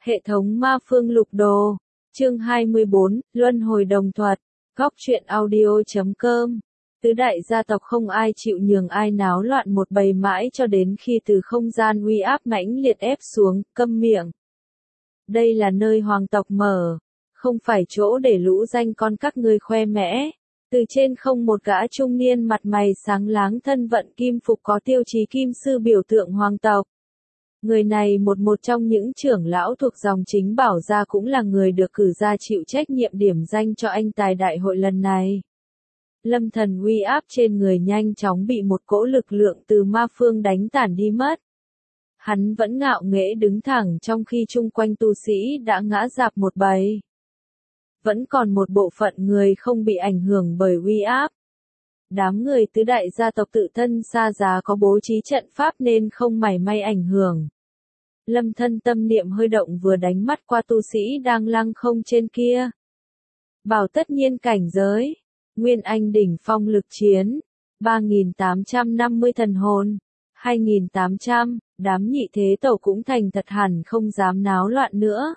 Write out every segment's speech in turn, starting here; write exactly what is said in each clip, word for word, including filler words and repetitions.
Hệ thống ma phương lục đồ. Chương hai mươi bốn, Luân hồi đồng thuật. Góc truyện audio chấm com. Tứ đại gia tộc không ai chịu nhường ai, náo loạn một bầy mãi cho đến khi từ không gian uy áp mãnh liệt ép xuống, câm miệng. Đây là nơi hoàng tộc mở, không phải chỗ để lũ danh con các ngươi khoe mẽ. Từ trên không một gã trung niên mặt mày sáng láng, thân vận kim phục có tiêu chí kim sư biểu tượng hoàng tộc. Người này một một trong những trưởng lão thuộc dòng chính Bảo gia, cũng là người được cử ra chịu trách nhiệm điểm danh cho anh tài đại hội lần này. Lâm thần uy áp trên người nhanh chóng bị một cỗ lực lượng từ ma phương đánh tản đi mất. Hắn vẫn ngạo nghễ đứng thẳng trong khi chung quanh tu sĩ đã ngã rạp một bầy. Vẫn còn một bộ phận người không bị ảnh hưởng bởi uy áp. Đám người tứ đại gia tộc tự thân xa giá có bố trí trận pháp nên không mảy may ảnh hưởng. Lâm thân tâm niệm hơi động, vừa đánh mắt qua tu sĩ đang lăng không trên kia. Bảo tất nhiên cảnh giới, Nguyên Anh đỉnh phong lực chiến, ba nghìn tám trăm năm mươi thần hồn, hai nghìn tám trăm, đám nhị thế tổ cũng thành thật hẳn không dám náo loạn nữa.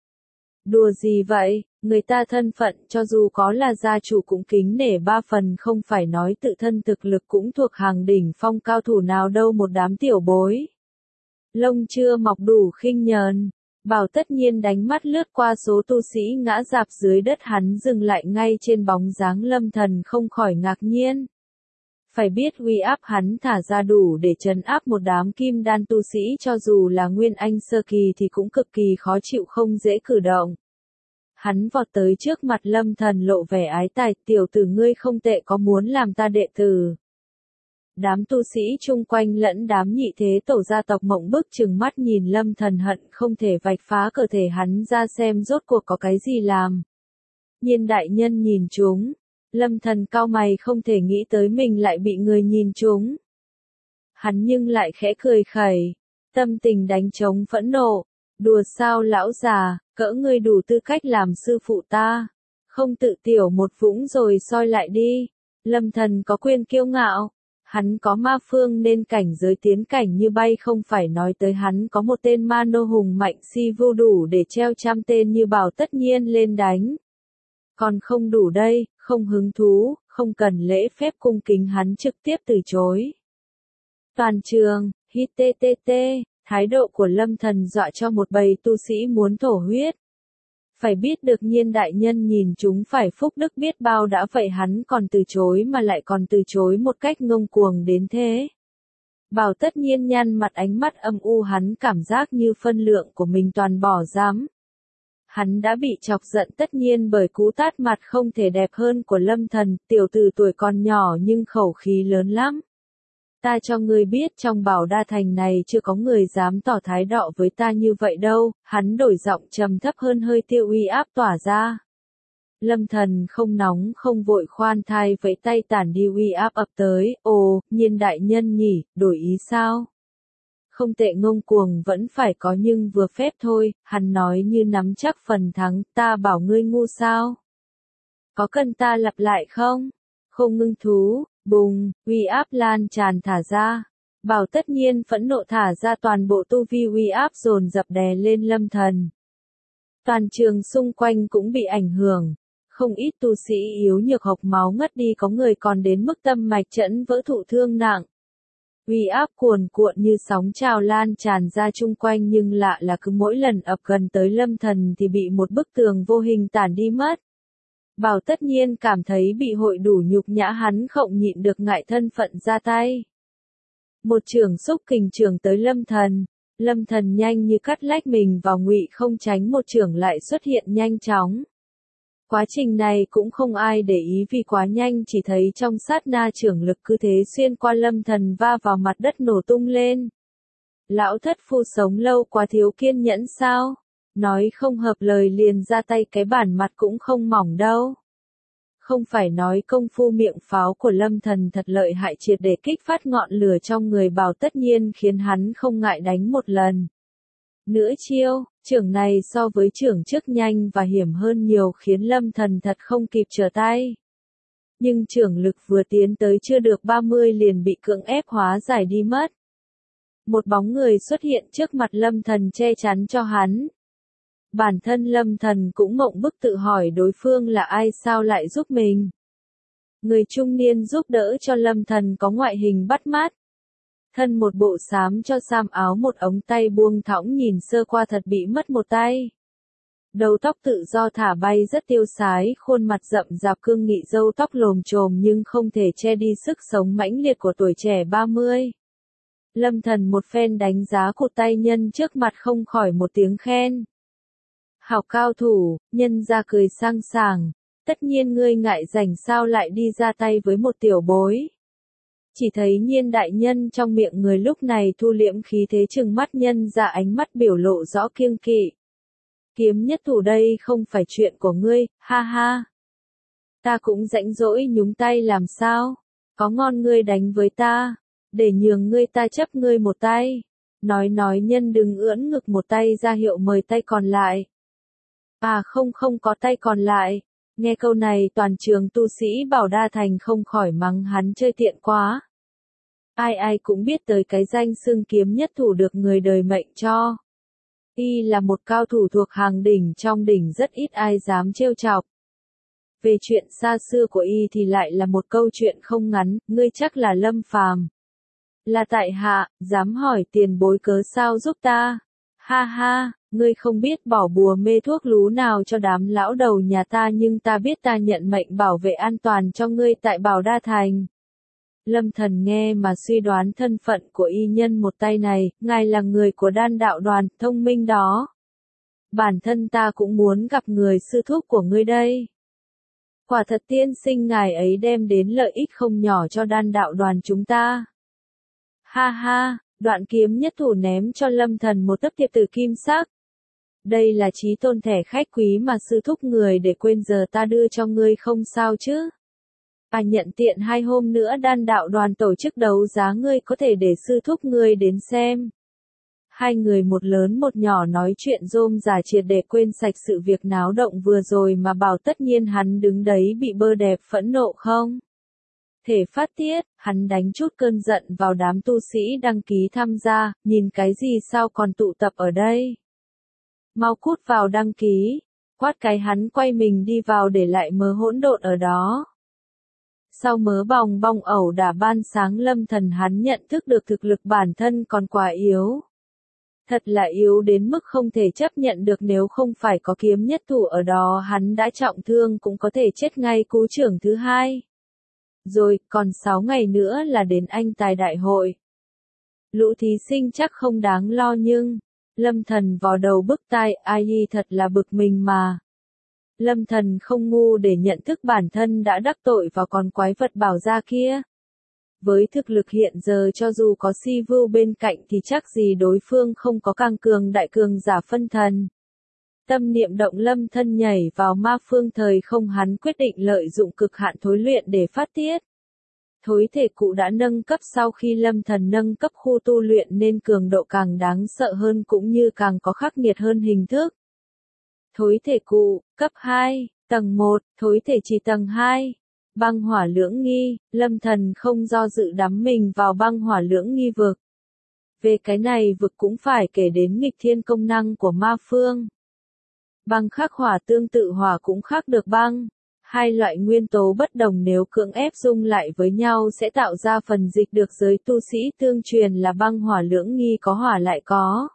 Đùa gì vậy, người ta thân phận cho dù có là gia chủ cũng kính nể ba phần, không phải nói tự thân thực lực cũng thuộc hàng đỉnh phong cao thủ nào đâu, một đám tiểu bối. Lông chưa mọc đủ khinh nhờn. Bảo tất nhiên đánh mắt lướt qua số tu sĩ ngã rạp dưới đất, hắn dừng lại ngay trên bóng dáng Lâm thần, không khỏi ngạc nhiên. Phải biết uy áp hắn thả ra đủ để trấn áp một đám kim đan tu sĩ, cho dù là Nguyên Anh sơ kỳ thì cũng cực kỳ khó chịu, không dễ cử động. Hắn vọt tới trước mặt Lâm thần, lộ vẻ ái tài, tiểu tử ngươi không tệ, có muốn làm ta đệ tử? Đám tu sĩ chung quanh lẫn đám nhị thế tổ gia tộc mộng bức trừng mắt nhìn Lâm thần, hận không thể vạch phá cơ thể hắn ra xem rốt cuộc có cái gì làm. Nhiên đại nhân nhìn chúng. Lâm thần cau mày, không thể nghĩ tới mình lại bị người nhìn chúng. Hắn nhưng lại khẽ cười khẩy, tâm tình đánh trống phẫn nộ. Đùa sao lão già, cỡ ngươi đủ tư cách làm sư phụ ta. Không tự tiểu một vũng rồi soi lại đi. Lâm thần có quyền kiêu ngạo. Hắn có ma phương nên cảnh giới tiến cảnh như bay, không phải nói tới hắn có một tên ma nô hùng mạnh si vô đủ để treo trăm tên như Bảo tất nhiên lên đánh. Còn không đủ đây, không hứng thú, không cần lễ phép cung kính, hắn trực tiếp từ chối. Toàn trường, hít tê tê tê, thái độ của Lâm thần dọa cho một bầy tu sĩ muốn thổ huyết. Phải biết được Nhiên đại nhân nhìn chúng phải phúc đức biết bao đã vậy, hắn còn từ chối mà lại còn từ chối một cách ngông cuồng đến thế. Bảo tất nhiên nhăn mặt, ánh mắt âm u, hắn cảm giác như phân lượng của mình toàn bỏ giám. Hắn đã bị chọc giận tất nhiên bởi cú tát mặt không thể đẹp hơn của Lâm thần, tiểu tử tuổi còn nhỏ nhưng khẩu khí lớn lắm. Ta cho ngươi biết trong Bảo Đa Thành này chưa có người dám tỏ thái độ với ta như vậy đâu, hắn đổi giọng trầm thấp hơn, hơi tiêu uy áp tỏa ra. Lâm thần không nóng không vội, khoan thai vẫy tay tản đi uy áp ập tới. Ồ, Nhiên đại nhân nhỉ, đổi ý sao? Không tệ, ngông cuồng vẫn phải có nhưng vừa phép thôi, hắn nói như nắm chắc phần thắng. Ta bảo ngươi ngu sao? Có cần ta lặp lại không? Không ngưng thú. Bùng, uy áp lan tràn thả ra. Bảo tất nhiên phẫn nộ thả ra toàn bộ tu vi uy áp dồn dập đè lên Lâm thần. Toàn trường xung quanh cũng bị ảnh hưởng. Không ít tu sĩ yếu nhược hộc máu ngất đi, có người còn đến mức tâm mạch chẫn vỡ, thụ thương nặng. Uy áp cuồn cuộn như sóng trào lan tràn ra chung quanh, nhưng lạ là cứ mỗi lần ập gần tới Lâm thần thì bị một bức tường vô hình tản đi mất. Bảo tất nhiên cảm thấy bị hội đủ nhục nhã, hắn không nhịn được ngại thân phận ra tay. Một trường xúc kình trường tới Lâm thần. Lâm thần nhanh như cắt lách mình vào ngụy không tránh, một trường lại xuất hiện nhanh chóng. Quá trình này cũng không ai để ý vì quá nhanh, chỉ thấy trong sát na trường lực cứ thế xuyên qua Lâm thần, va vào mặt đất nổ tung lên. Lão thất phu sống lâu quá thiếu kiên nhẫn sao? Nói không hợp lời liền ra tay, cái bản mặt cũng không mỏng đâu. Không phải nói công phu miệng pháo của Lâm thần thật lợi hại, triệt để kích phát ngọn lửa trong người Bảo tất nhiên khiến hắn không ngại đánh một lần. Nữa chiêu, trưởng này so với trưởng trước nhanh và hiểm hơn nhiều, khiến Lâm thần thật không kịp trở tay. Nhưng trưởng lực vừa tiến tới chưa được ba mươi liền bị cưỡng ép hóa giải đi mất. Một bóng người xuất hiện trước mặt Lâm thần che chắn cho hắn. Bản thân Lâm Thần cũng mộng bức tự hỏi đối phương là ai sao lại giúp mình. Người trung niên giúp đỡ cho Lâm Thần có ngoại hình bắt mắt. Thân một bộ xám cho sam áo một ống tay buông thõng nhìn sơ qua thật bị mất một tay. Đầu tóc tự do thả bay rất tiêu sái, khuôn mặt rậm rạp cương nghị râu tóc lồm chồm nhưng không thể che đi sức sống mãnh liệt của tuổi trẻ ba mươi. Lâm Thần một phen đánh giá cụt tay nhân trước mặt không khỏi một tiếng khen. Hảo cao thủ, nhân ra cười sang sảng, tất nhiên ngươi ngại rảnh sao lại đi ra tay với một tiểu bối. Chỉ thấy Nhiên đại nhân trong miệng người lúc này thu liễm khí thế trừng mắt nhân ra ánh mắt biểu lộ rõ kiêng kỵ. Kiếm nhất thủ đây không phải chuyện của ngươi, ha ha. Ta cũng rãnh rỗi nhúng tay làm sao, có ngon ngươi đánh với ta, để nhường ngươi ta chấp ngươi một tay. Nói nói nhân đừng ưỡn ngực một tay ra hiệu mời tay còn lại. À không không có tay còn lại. Nghe câu này toàn trường tu sĩ Bảo Đa Thành không khỏi mắng hắn chơi tiện quá. Ai ai cũng biết tới cái danh xưng kiếm nhất thủ được người đời mệnh cho. Y là một cao thủ thuộc hàng đỉnh trong đỉnh rất ít ai dám trêu chọc. Về chuyện xa xưa của Y thì lại là một câu chuyện không ngắn, ngươi chắc là Lâm Phàm. Là tại hạ, dám hỏi tiền bối cớ sao giúp ta. Ha ha, ngươi không biết bỏ bùa mê thuốc lú nào cho đám lão đầu nhà ta nhưng ta biết ta nhận mệnh bảo vệ an toàn cho ngươi tại Bảo Đa Thành. Lâm Thần nghe mà suy đoán thân phận của y nhân một tay này, ngài là người của Đan đạo đoàn, thông minh đó. Bản thân ta cũng muốn gặp người sư thúc của ngươi đây. Quả thật tiên sinh ngài ấy đem đến lợi ích không nhỏ cho Đan đạo đoàn chúng ta. Ha ha, đoạn kiếm nhất thủ ném cho Lâm Thần một tấc thiệp tử kim sắc. Đây là chí tôn thẻ khách quý mà sư thúc người để quên giờ ta đưa cho ngươi không sao chứ. À nhận tiện hai hôm nữa Đan đạo đoàn tổ chức đấu giá ngươi có thể để sư thúc ngươi đến xem. Hai người một lớn một nhỏ nói chuyện rôm rả triệt để quên sạch sự việc náo động vừa rồi mà bảo tất nhiên hắn đứng đấy bị bơ đẹp phẫn nộ không. Thể phát tiết, hắn đánh chút cơn giận vào đám tu sĩ đăng ký tham gia, nhìn cái gì sao còn tụ tập ở đây. Mau cút vào đăng ký, quát cái hắn quay mình đi vào để lại mớ hỗn độn ở đó. Sau mớ bòng bong ẩu đả ban sáng Lâm Thần hắn nhận thức được thực lực bản thân còn quá yếu. Thật là yếu đến mức không thể chấp nhận được nếu không phải có kiếm nhất thủ ở đó hắn đã trọng thương cũng có thể chết ngay cú trưởng thứ hai. Rồi, còn sáu ngày nữa là đến anh tài đại hội. Lũ thí sinh chắc không đáng lo nhưng, Lâm Thần vào đầu bức tai, ai y thật là bực mình mà. Lâm Thần không ngu để nhận thức bản thân đã đắc tội vào con quái vật bảo gia kia. Với thực lực hiện giờ cho dù có Si Vưu bên cạnh thì chắc gì đối phương không có càng cường đại cường giả phân thần. Tâm niệm động Lâm Thân nhảy vào ma phương thời không hắn quyết định lợi dụng cực hạn thối luyện để phát tiết. Thối thể cụ đã nâng cấp sau khi Lâm Thần nâng cấp khu tu luyện nên cường độ càng đáng sợ hơn cũng như càng có khắc nghiệt hơn hình thức. Thối thể cụ, cấp hai, tầng một, thối thể chỉ tầng hai. Băng hỏa lưỡng nghi, Lâm Thần không do dự đắm mình vào băng hỏa lưỡng nghi vực. Về cái này vực cũng phải kể đến nghịch thiên công năng của ma phương. Băng khắc hỏa tương tự hỏa cũng khắc được băng. Hai loại nguyên tố bất đồng nếu cưỡng ép dung lại với nhau sẽ tạo ra phần dịch được giới tu sĩ tương truyền là băng hỏa lưỡng nghi có hỏa lại có.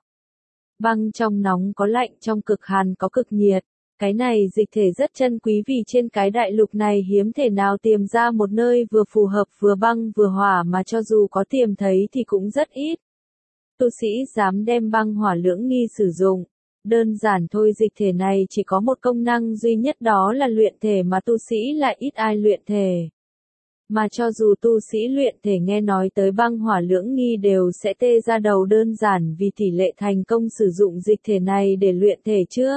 Băng trong nóng có lạnh trong cực hàn có cực nhiệt. Cái này dịch thể rất chân quý vì trên cái đại lục này hiếm thể nào tìm ra một nơi vừa phù hợp vừa băng vừa hỏa mà cho dù có tìm thấy thì cũng rất ít. Tu sĩ dám đem băng hỏa lưỡng nghi sử dụng. Đơn giản thôi dịch thể này chỉ có một công năng duy nhất đó là luyện thể mà tu sĩ lại ít ai luyện thể. Mà cho dù tu sĩ luyện thể nghe nói tới băng hỏa lưỡng nghi đều sẽ tê ra đầu đơn giản vì tỷ lệ thành công sử dụng dịch thể này để luyện thể chưa.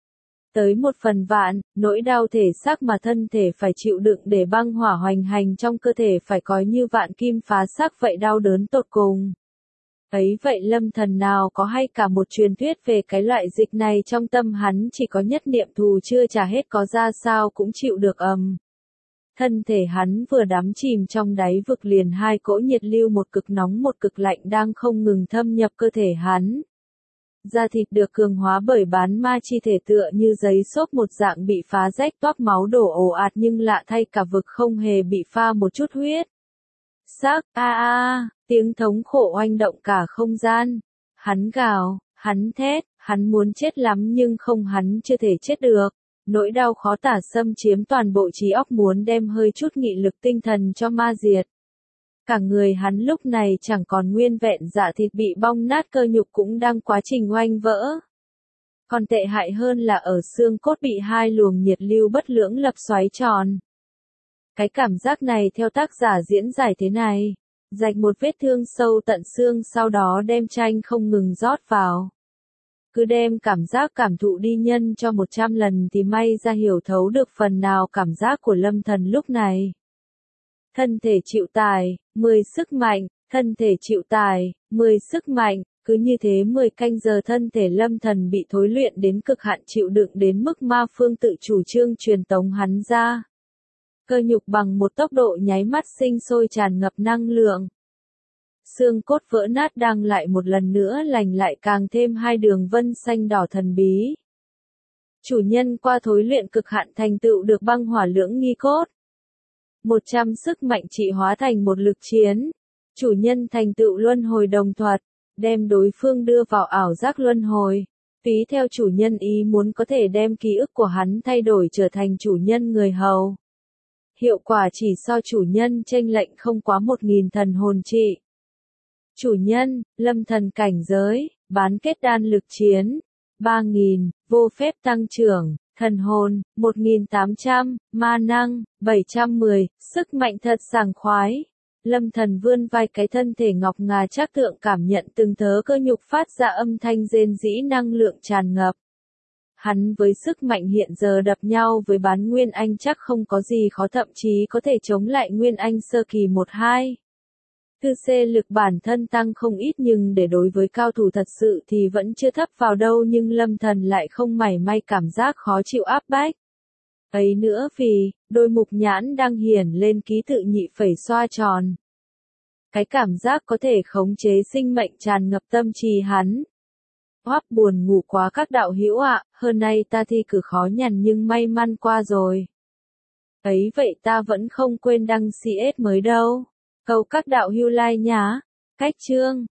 Tới một phần vạn, nỗi đau thể xác mà thân thể phải chịu đựng để băng hỏa hoành hành trong cơ thể phải có như vạn kim phá xác vậy đau đớn tột cùng. Ấy vậy Lâm Thần nào có hay cả một truyền thuyết về cái loại dịch này trong tâm hắn chỉ có nhất niệm thù chưa trả hết có ra sao cũng chịu được ầm. Thân thể hắn vừa đắm chìm trong đáy vực liền hai cỗ nhiệt lưu một cực nóng một cực lạnh đang không ngừng thâm nhập cơ thể hắn. Da thịt được cường hóa bởi bán ma chi thể tựa như giấy xốp một dạng bị phá rách toác máu đổ ồ ạt nhưng lạ thay cả vực không hề bị pha một chút huyết. Sắc, a a, tiếng thống khổ oanh động cả không gian. Hắn gào, hắn thét, hắn muốn chết lắm nhưng không hắn chưa thể chết được. Nỗi đau khó tả xâm chiếm toàn bộ trí óc muốn đem hơi chút nghị lực tinh thần cho ma diệt. Cả người hắn lúc này chẳng còn nguyên vẹn, dạ thịt bị bong nát, cơ nhục cũng đang quá trình oanh vỡ. Còn tệ hại hơn là ở xương cốt bị hai luồng nhiệt lưu bất lưỡng lập xoáy tròn. Cái cảm giác này theo tác giả diễn giải thế này. Rạch một vết thương sâu tận xương, sau đó đem chanh không ngừng rót vào. Cứ đem cảm giác cảm thụ đi nhân cho một trăm lần thì may ra hiểu thấu được phần nào cảm giác của Lâm Thần lúc này. Thân thể chịu tải, mười sức mạnh, thân thể chịu tải, mười sức mạnh, cứ như thế mười canh giờ thân thể Lâm Thần bị thối luyện đến cực hạn chịu đựng đến mức ma phương tự chủ trương truyền tống hắn ra. Cơ nhục bằng một tốc độ nháy mắt sinh sôi tràn ngập năng lượng. Xương cốt vỡ nát đang lại một lần nữa lành lại càng thêm hai đường vân xanh đỏ thần bí. Chủ nhân qua thối luyện cực hạn thành tựu được băng hỏa lưỡng nghi cốt. một trăm sức mạnh trị hóa thành một lực chiến. Chủ nhân thành tựu luân hồi đồng thuật, đem đối phương đưa vào ảo giác luân hồi. Tùy theo chủ nhân ý muốn có thể đem ký ức của hắn thay đổi trở thành chủ nhân người hầu. Hiệu quả chỉ so chủ nhân chênh lệnh không quá một nghìn thần hồn trị. Chủ nhân, Lâm Thần cảnh giới, bán kết đan lực chiến, ba nghìn, vô phép tăng trưởng, thần hồn, một nghìn tám trăm, ma năng, bảy trăm mười, sức mạnh thật sảng khoái. Lâm Thần vươn vai, cái thân thể ngọc ngà trác tượng cảm nhận từng thớ cơ nhục phát ra âm thanh rên rĩ, năng lượng tràn ngập. Hắn với sức mạnh hiện giờ đập nhau với bán Nguyên Anh chắc không có gì khó, thậm chí có thể chống lại Nguyên Anh sơ kỳ một hai. Tư C lực bản thân tăng không ít nhưng để đối với cao thủ thật sự thì vẫn chưa thấp vào đâu, nhưng Lâm Thần lại không mảy may cảm giác khó chịu áp bách. Ấy nữa vì, đôi mục nhãn đang hiển lên ký tự nhị phẩy xoa tròn. Cái cảm giác có thể khống chế sinh mệnh tràn ngập tâm trí hắn. Hoáp buồn ngủ quá các đạo hữu ạ, hơn nay ta thi cử khó nhằn nhưng may mắn qua rồi. Ấy vậy ta vẫn không quên đăng xê ét mới đâu. Cầu các đạo hữu like nhá. Cách chương